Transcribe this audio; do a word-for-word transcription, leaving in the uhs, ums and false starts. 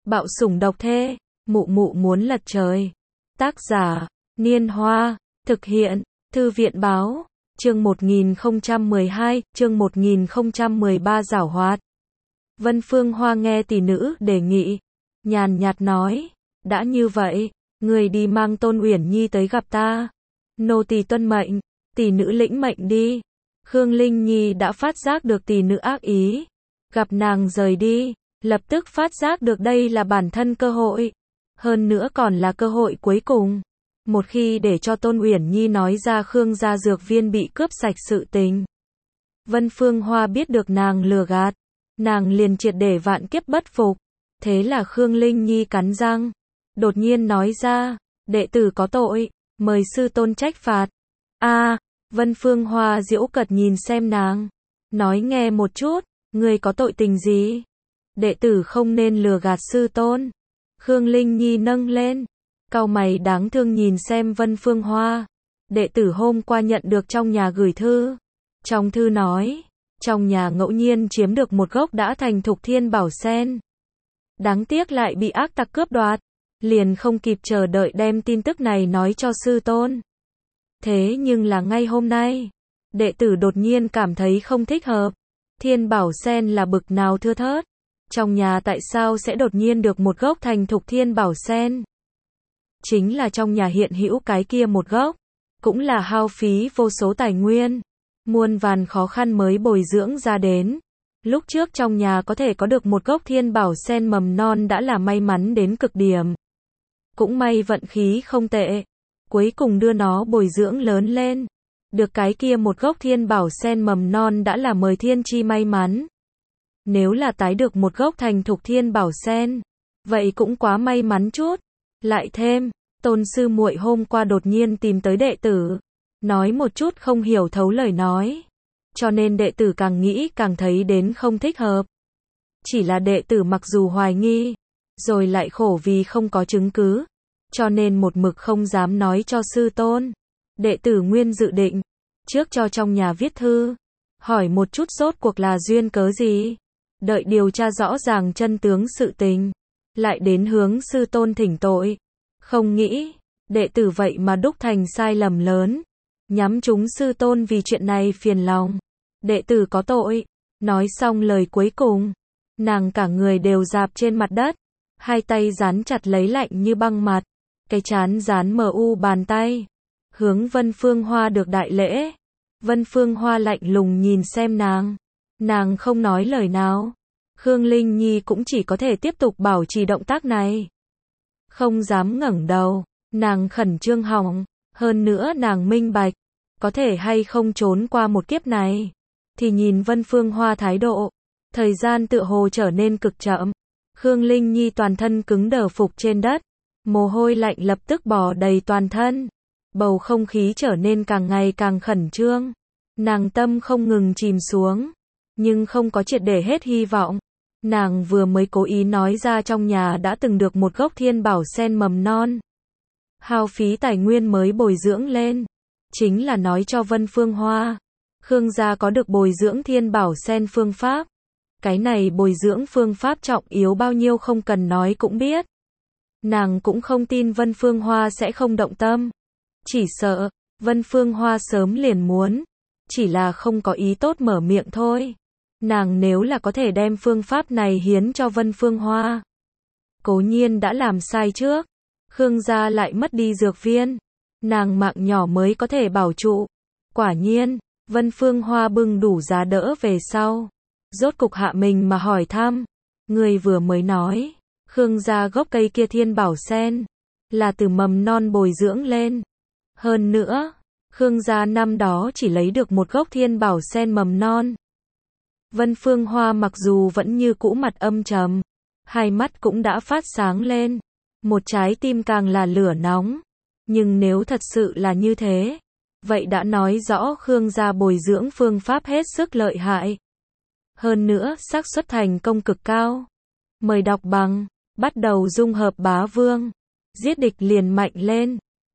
Bạo sủng độc thê, mụ mụ muốn lật trời. Tác giả, Niên Hoa, thực hiện, Thư viện Báo, chương một nghìn không trăm mười hai, chương một nghìn không trăm mười ba giảo hoạt. Vân Phương Hoa nghe tỷ nữ đề nghị, nhàn nhạt nói, đã như vậy, người đi mang Tôn Uyển Nhi tới gặp ta. Nô tỳ tuân mệnh, tỷ nữ lĩnh mệnh đi. Khương Linh Nhi đã phát giác được tỷ nữ ác ý, gặp nàng rời đi, lập tức phát giác được đây là bản thân cơ hội, hơn nữa còn là cơ hội cuối cùng. Một khi để cho Tôn Uyển Nhi nói ra Khương gia dược viên bị cướp sạch sự tình, Vân Phương Hoa biết được nàng lừa gạt, nàng liền triệt để vạn kiếp bất phục. Thế là Khương Linh Nhi cắn răng, đột nhiên nói ra, đệ tử có tội, mời sư tôn trách phạt. A, Vân Phương Hoa giễu cợt nhìn xem nàng, nói nghe một chút, ngươi có tội tình gì? Đệ tử không nên lừa gạt sư tôn. Khương Linh Nhi nâng lên, cau mày đáng thương nhìn xem Vân Phương Hoa. Đệ tử hôm qua nhận được trong nhà gửi thư. Trong thư nói, trong nhà ngẫu nhiên chiếm được một gốc đã thành thục thiên bảo sen. Đáng tiếc lại bị ác tặc cướp đoạt, liền không kịp chờ đợi đem tin tức này nói cho sư tôn. Thế nhưng là ngay hôm nay, đệ tử đột nhiên cảm thấy không thích hợp. Thiên bảo sen là bực nào thưa thớt, trong nhà tại sao sẽ đột nhiên được một gốc thành thục thiên bảo sen? Chính là trong nhà hiện hữu cái kia một gốc, cũng là hao phí vô số tài nguyên, muôn vàn khó khăn mới bồi dưỡng ra đến. Lúc trước trong nhà có thể có được một gốc thiên bảo sen mầm non đã là may mắn đến cực điểm. Cũng may vận khí không tệ, cuối cùng đưa nó bồi dưỡng lớn lên. Được cái kia một gốc thiên bảo sen mầm non đã là mời thiên chi may mắn. Nếu là tái được một gốc thành thục thiên bảo sen, vậy cũng quá may mắn chút. Lại thêm, Tôn sư muội hôm qua đột nhiên tìm tới đệ tử, nói một chút không hiểu thấu lời nói, cho nên đệ tử càng nghĩ càng thấy đến không thích hợp. Chỉ là đệ tử mặc dù hoài nghi, rồi lại khổ vì không có chứng cứ, cho nên một mực không dám nói cho sư tôn. Đệ tử nguyên dự định, trước cho trong nhà viết thư, hỏi một chút rốt cuộc là duyên cớ gì, đợi điều tra rõ ràng chân tướng sự tình, lại đến hướng sư tôn thỉnh tội. Không nghĩ, đệ tử vậy mà đúc thành sai lầm lớn, nhắm trúng sư tôn vì chuyện này phiền lòng. Đệ tử có tội. Nói xong lời cuối cùng, nàng cả người đều rạp trên mặt đất, hai tay dán chặt lấy lạnh như băng mặt, cái trán dán mờ u bàn tay, hướng Vân Phương Hoa được đại lễ. Vân Phương Hoa lạnh lùng nhìn xem nàng, nàng không nói lời nào. Khương Linh Nhi cũng chỉ có thể tiếp tục bảo trì động tác này, không dám ngẩng đầu. Nàng khẩn trương hỏng, hơn nữa nàng minh bạch, có thể hay không trốn qua một kiếp này, thì nhìn Vân Phương Hoa thái độ. Thời gian tựa hồ trở nên cực chậm. Khương Linh Nhi toàn thân cứng đờ phục trên đất, mồ hôi lạnh lập tức bò đầy toàn thân. Bầu không khí trở nên càng ngày càng khẩn trương. Nàng tâm không ngừng chìm xuống, nhưng không có triệt để hết hy vọng. Nàng vừa mới cố ý nói ra trong nhà đã từng được một gốc thiên bảo sen mầm non, hao phí tài nguyên mới bồi dưỡng lên, chính là nói cho Vân Phương Hoa, Khương gia có được bồi dưỡng thiên bảo sen phương pháp. Cái này bồi dưỡng phương pháp trọng yếu bao nhiêu không cần nói cũng biết. Nàng cũng không tin Vân Phương Hoa sẽ không động tâm, chỉ sợ Vân Phương Hoa sớm liền muốn, chỉ là không có ý tốt mở miệng thôi. Nàng nếu là có thể đem phương pháp này hiến cho Vân Phương Hoa, cố nhiên đã làm sai trước, Khương gia lại mất đi dược viên, nàng mạng nhỏ mới có thể bảo trụ. Quả nhiên, Vân Phương Hoa bưng đủ giá đỡ về sau, rốt cục hạ mình mà hỏi thăm, người vừa mới nói, Khương gia gốc cây kia thiên bảo sen, là từ mầm non bồi dưỡng lên. Hơn nữa, Khương gia năm đó chỉ lấy được một gốc thiên bảo sen mầm non. Vân Phương Hoa mặc dù vẫn như cũ mặt âm trầm, hai mắt cũng đã phát sáng lên, một trái tim càng là lửa nóng. Nhưng nếu thật sự là như thế, vậy đã nói rõ Khương gia bồi dưỡng phương pháp hết sức lợi hại. Hơn nữa, xác suất thành công cực cao. Mời đọc bằng, bắt đầu dung hợp bá vương, giết địch liền mạnh lên.